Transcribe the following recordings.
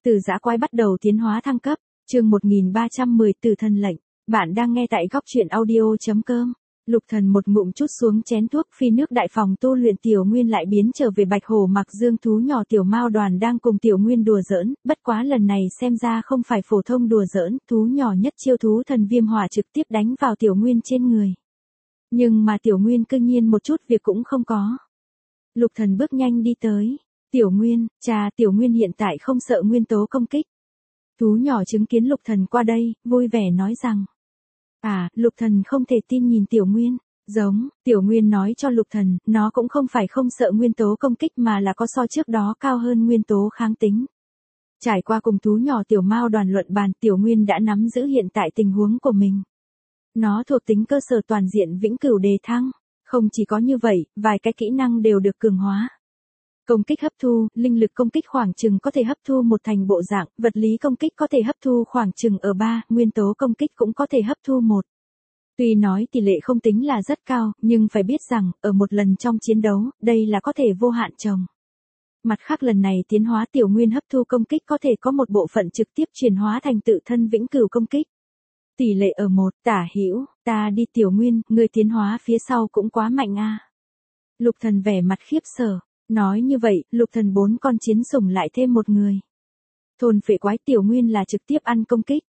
Từ dã quái bắt đầu tiến hóa thăng cấp, chương 1310 Tử thần lệnh. Bạn đang nghe tại góc truyện audio.com. Lục Thần một ngụm chút xuống chén thuốc, phi nước đại phòng tu luyện. Tiểu Nguyên lại biến trở về Bạch Hổ Mặc Dương thú nhỏ. Tiểu Mao Đoàn đang cùng Tiểu Nguyên đùa giỡn, bất quá lần này xem ra không phải phổ thông đùa giỡn, thú nhỏ nhất chiêu thú thần viêm hỏa trực tiếp đánh vào Tiểu Nguyên trên người. Nhưng mà Tiểu Nguyên cư nhiên một chút việc cũng không có. Lục Thần bước nhanh đi tới. Tiểu Nguyên, Tiểu Nguyên hiện tại không sợ nguyên tố công kích. Thú nhỏ chứng kiến Lục Thần qua đây, vui vẻ nói rằng. Lục Thần không thể tin nhìn Tiểu Nguyên. Tiểu Nguyên nói cho Lục Thần, nó cũng không phải không sợ nguyên tố công kích mà là có so trước đó cao hơn nguyên tố kháng tính. Trải qua cùng thú nhỏ Tiểu Mao Đoàn luận bàn, Tiểu Nguyên đã nắm giữ hiện tại tình huống của mình. Nó thuộc tính cơ sở toàn diện vĩnh cửu đề thăng. Không chỉ có như vậy, vài cái kỹ năng đều được cường hóa. Công kích hấp thu, linh lực công kích khoảng chừng có thể hấp thu một thành bộ dạng, vật lý công kích có thể hấp thu khoảng chừng ở 3, nguyên tố công kích cũng có thể hấp thu 1. Tuy nói tỷ lệ không tính là rất cao, nhưng phải biết rằng, ở một lần trong chiến đấu, đây là có thể vô hạn trồng. Mặt khác lần này tiến hóa Tiểu Nguyên hấp thu công kích có thể có một bộ phận trực tiếp chuyển hóa thành tự thân vĩnh cửu công kích. Tỷ lệ ở 1, tả hữu, ta đi Tiểu Nguyên, người tiến hóa phía sau cũng quá mạnh a. Lục Thần vẻ mặt khiếp sợ. Nói như vậy, Lục Thần 4 con chiến sủng lại thêm một người. Thôn phệ quái Tiểu Nguyên là trực tiếp ăn công kích.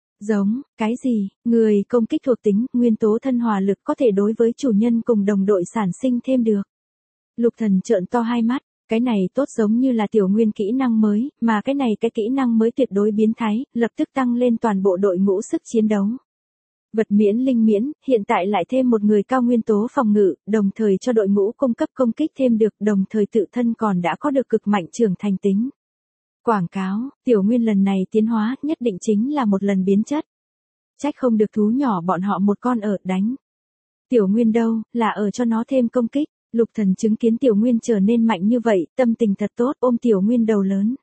Cái gì, người công kích thuộc tính, nguyên tố thân hỏa lực có thể đối với chủ nhân cùng đồng đội sản sinh thêm được. Lục Thần trợn to hai mắt, cái này tốt giống như là Tiểu Nguyên kỹ năng mới, mà cái kỹ năng mới tuyệt đối biến thái, lập tức tăng lên toàn bộ đội ngũ sức chiến đấu. Vật miễn linh miễn, hiện tại lại thêm một người cao nguyên tố phòng ngự, đồng thời cho đội ngũ cung cấp công kích thêm được, đồng thời tự thân còn đã có được cực mạnh trưởng thành tính. Quảng cáo, Tiểu Nguyên lần này tiến hóa nhất định chính là một lần biến chất. Trách không được thú nhỏ bọn họ một con ở đánh. Tiểu Nguyên đâu, là ở cho nó thêm công kích. Lục Thần chứng kiến Tiểu Nguyên trở nên mạnh như vậy, tâm tình thật tốt, ôm Tiểu Nguyên đầu lớn.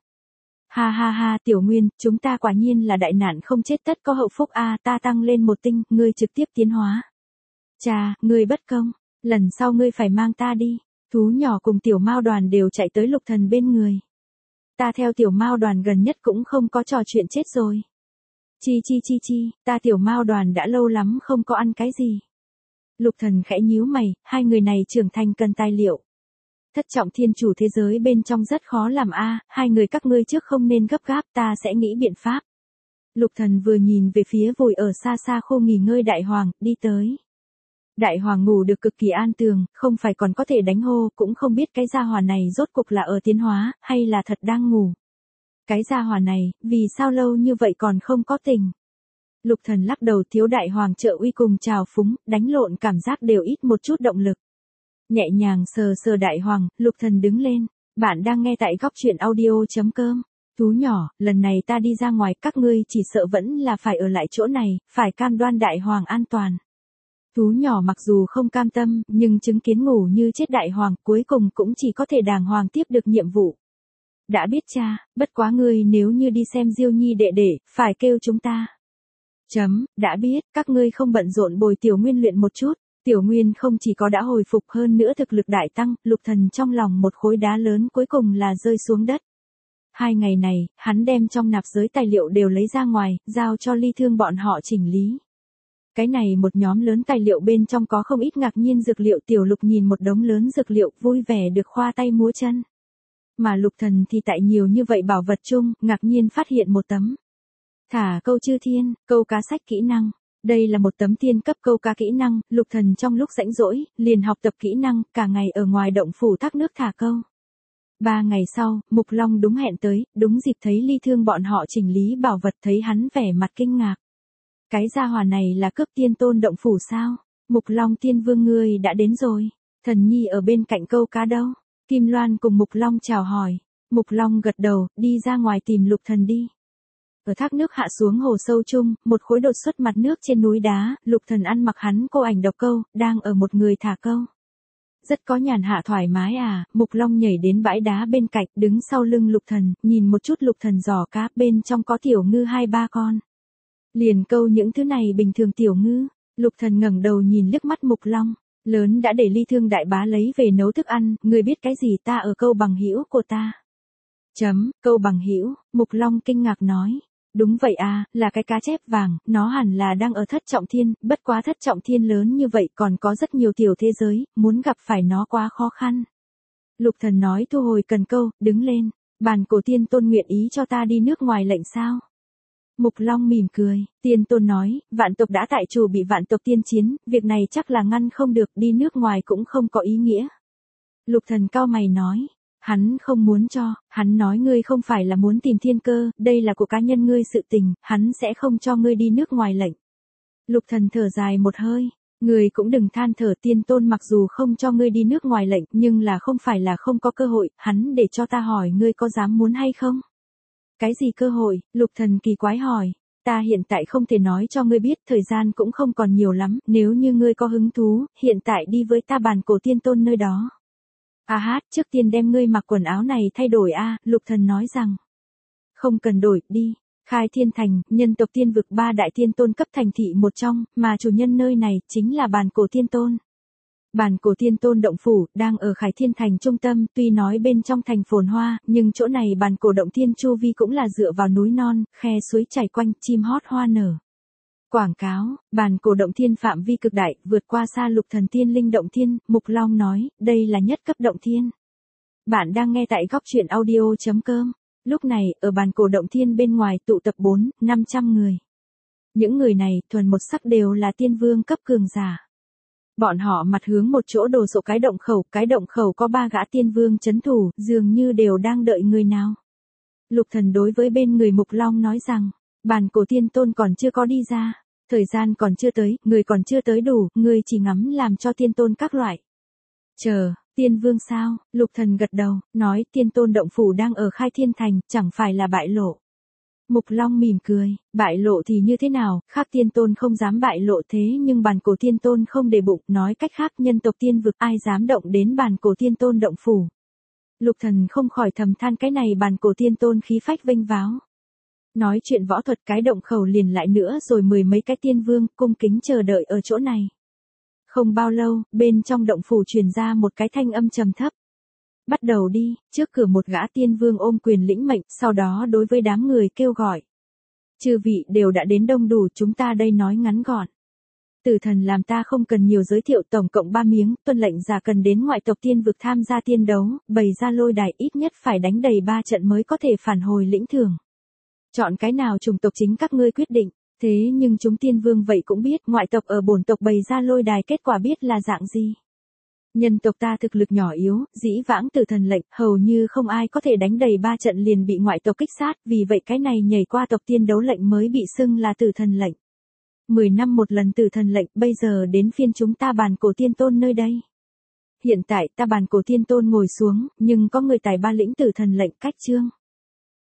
Ha, Tiểu Nguyên, chúng ta quả nhiên là đại nạn không chết tất có hậu phúc a, ta tăng lên một tinh, ngươi trực tiếp tiến hóa. Ngươi bất công, lần sau ngươi phải mang ta đi. Thú nhỏ cùng Tiểu Mao Đoàn đều chạy tới Lục Thần bên người. Ta theo Tiểu Mao Đoàn gần nhất cũng không có trò chuyện chết rồi. Ta Tiểu Mao Đoàn đã lâu lắm không có ăn cái gì. Lục Thần khẽ nhíu mày, hai người này trưởng thành cần tài liệu. Thất trọng thiên chủ thế giới bên trong rất khó làm hai người các ngươi trước không nên gấp gáp, ta sẽ nghĩ biện pháp. Lục Thần vừa nhìn về phía vùi ở xa xa khu nghỉ ngơi Đại Hoàng, đi tới. Đại Hoàng ngủ được cực kỳ an tường, không phải còn có thể đánh hô, cũng không biết cái gia hỏa này rốt cục là ở tiến hóa, hay là thật đang ngủ. Cái gia hỏa này, vì sao lâu như vậy còn không có tỉnh. Lục Thần lắc đầu, thiếu Đại Hoàng trợ uy cùng trào phúng, đánh lộn cảm giác đều ít một chút động lực. Nhẹ nhàng sờ Đại Hoàng, Lục Thần đứng lên. Bạn đang nghe tại góc truyện audio.com. Thú nhỏ, lần này ta đi ra ngoài, các ngươi chỉ sợ vẫn là phải ở lại chỗ này, phải cam đoan Đại Hoàng an toàn. Thú nhỏ mặc dù không cam tâm, nhưng chứng kiến ngủ như chết Đại Hoàng, cuối cùng cũng chỉ có thể đàng hoàng tiếp được nhiệm vụ. Đã biết bất quá ngươi nếu như đi xem Diêu Nhi đệ đệ, phải kêu chúng ta. Đã biết, các ngươi không bận rộn bồi Tiểu Nguyên luyện một chút. Tiểu Nguyên không chỉ có đã hồi phục hơn nữa thực lực đại tăng, Lục Thần trong lòng một khối đá lớn cuối cùng là rơi xuống đất. 2 ngày này, hắn đem trong nạp giới tài liệu đều lấy ra ngoài, giao cho Ly Thương bọn họ chỉnh lý. Cái này một nhóm lớn tài liệu bên trong có không ít ngạc nhiên dược liệu. Tiểu Lục nhìn một đống lớn dược liệu, vui vẻ được khoa tay múa chân. Mà Lục Thần thì tại nhiều như vậy bảo vật chung, ngạc nhiên phát hiện một tấm. Thả câu chư thiên, câu cá sách kỹ năng. Đây là một tấm thiên cấp câu cá kỹ năng, Lục Thần trong lúc rảnh rỗi, liền học tập kỹ năng, cả ngày ở ngoài động phủ thác nước thả câu. 3 ngày sau, Mục Long đúng hẹn tới, đúng dịp thấy Ly Thương bọn họ chỉnh lý bảo vật, thấy hắn vẻ mặt kinh ngạc. Cái gia hỏa này là cướp tiên tôn động phủ sao? Mục Long tiên vương ngươi đã đến rồi. Thần Nhi ở bên cạnh câu cá đâu? Kim Loan cùng Mục Long chào hỏi. Mục Long gật đầu, đi ra ngoài tìm Lục Thần đi. Ở thác nước hạ xuống hồ sâu chung, một khối đột xuất mặt nước trên núi đá, Lục Thần ăn mặc hắn cô ảnh độc câu, đang ở một người thả câu. Rất có nhàn hạ thoải mái Mục Long nhảy đến bãi đá bên cạnh, đứng sau lưng Lục Thần, nhìn một chút Lục Thần giỏ cá, bên trong có tiểu ngư 2-3 con. Liền câu những thứ này bình thường tiểu ngư. Lục Thần ngẩng đầu nhìn liếc mắt Mục Long, lớn đã để Ly Thương đại bá lấy về nấu thức ăn, ngươi biết cái gì, ta ở câu bằng hữu của ta. Câu bằng hữu, Mục Long kinh ngạc nói. Đúng vậy à, là cái cá chép vàng, nó hẳn là đang ở Thất Trọng Thiên, bất quá Thất Trọng Thiên lớn như vậy còn có rất nhiều tiểu thế giới, muốn gặp phải nó quá khó khăn. Lục Thần nói thu hồi cần câu, đứng lên. Bàn cổ tiên tôn nguyện ý cho ta đi nước ngoài lệnh sao? Mục Long mỉm cười, tiên tôn nói, vạn tộc đã tại chủ bị vạn tộc tiên chiến, việc này chắc là ngăn không được, đi nước ngoài cũng không có ý nghĩa. Lục Thần cau mày nói, hắn không muốn cho, hắn nói ngươi không phải là muốn tìm thiên cơ, đây là của cá nhân ngươi sự tình, hắn sẽ không cho ngươi đi nước ngoài lệnh. Lục Thần thở dài một hơi, ngươi cũng đừng than thở, tiên tôn mặc dù không cho ngươi đi nước ngoài lệnh, nhưng là không phải là không có cơ hội, hắn để cho ta hỏi ngươi có dám muốn hay không? Cái gì cơ hội? Lục Thần kỳ quái hỏi. Ta hiện tại không thể nói cho ngươi biết, thời gian cũng không còn nhiều lắm, nếu như ngươi có hứng thú, hiện tại đi với ta bàn cổ tiên tôn nơi đó. Trước tiên đem ngươi mặc quần áo này thay đổi Lục Thần nói rằng. Không cần đổi, đi. Khai Thiên Thành, nhân tộc tiên vực 3 đại tiên tôn cấp thành thị một trong, mà chủ nhân nơi này chính là bàn cổ tiên tôn. Bàn cổ tiên tôn động phủ, đang ở Khai Thiên Thành trung tâm, tuy nói bên trong thành phồn hoa, nhưng chỗ này bàn cổ động thiên chu vi cũng là dựa vào núi non, khe suối chảy quanh, chim hót hoa nở. Quảng cáo, bàn cổ động thiên phạm vi cực đại, vượt qua xa Lục Thần Tiên Linh động thiên, Mục Long nói, đây là nhất cấp động thiên. Bạn đang nghe tại góc truyện audio.com. Lúc này, ở bàn cổ động thiên bên ngoài tụ tập 400-500 người. Những người này, thuần một sắc đều là tiên vương cấp cường giả. Bọn họ mặt hướng một chỗ đồ sộ cái động khẩu có 3 gã tiên vương chấn thủ, dường như đều đang đợi người nào. Lục Thần đối với bên người Mục Long nói rằng, bàn cổ tiên tôn còn chưa có đi ra, thời gian còn chưa tới, người còn chưa tới đủ, người chỉ ngắm làm cho tiên tôn các loại. Chờ, tiên vương sao? Lục Thần gật đầu, nói tiên tôn động phủ đang ở Khai Thiên Thành, chẳng phải là bại lộ. Mục Long mỉm cười, bại lộ thì như thế nào, khác tiên tôn không dám bại lộ thế nhưng bàn cổ tiên tôn không để bụng, nói cách khác nhân tộc tiên vực ai dám động đến bàn cổ tiên tôn động phủ. Lục Thần không khỏi thầm than cái này bàn cổ tiên tôn khí phách vênh váo. Nói chuyện võ thuật cái động khẩu liền lại nữa rồi 10 mấy cái tiên vương cung kính chờ đợi ở chỗ này. Không bao lâu, bên trong động phủ truyền ra một cái thanh âm trầm thấp. Bắt đầu đi, trước cửa một gã tiên vương ôm quyền lĩnh mệnh, sau đó đối với đám người kêu gọi. Chư vị đều đã đến đông đủ, chúng ta đây nói ngắn gọn. Tử thần làm ta không cần nhiều giới thiệu, tổng cộng 3 miếng, tuân lệnh giả cần đến ngoại tộc tiên vực tham gia tiên đấu, bày ra lôi đài ít nhất phải đánh đầy 3 trận mới có thể phản hồi lĩnh thưởng. Chọn cái nào chủng tộc chính các ngươi quyết định, thế nhưng chúng tiên vương vậy cũng biết ngoại tộc ở bổn tộc bày ra lôi đài kết quả biết là dạng gì. Nhân tộc ta thực lực nhỏ yếu, dĩ vãng tử thần lệnh, hầu như không ai có thể đánh đầy 3 trận liền bị ngoại tộc kích sát, vì vậy cái này nhảy qua tộc tiên đấu lệnh mới bị xưng là tử thần lệnh. 10 năm một lần tử thần lệnh, bây giờ đến phiên chúng ta bàn cổ tiên tôn nơi đây. Hiện tại ta bàn cổ tiên tôn ngồi xuống, nhưng có người tài ba lĩnh tử thần lệnh cách chương.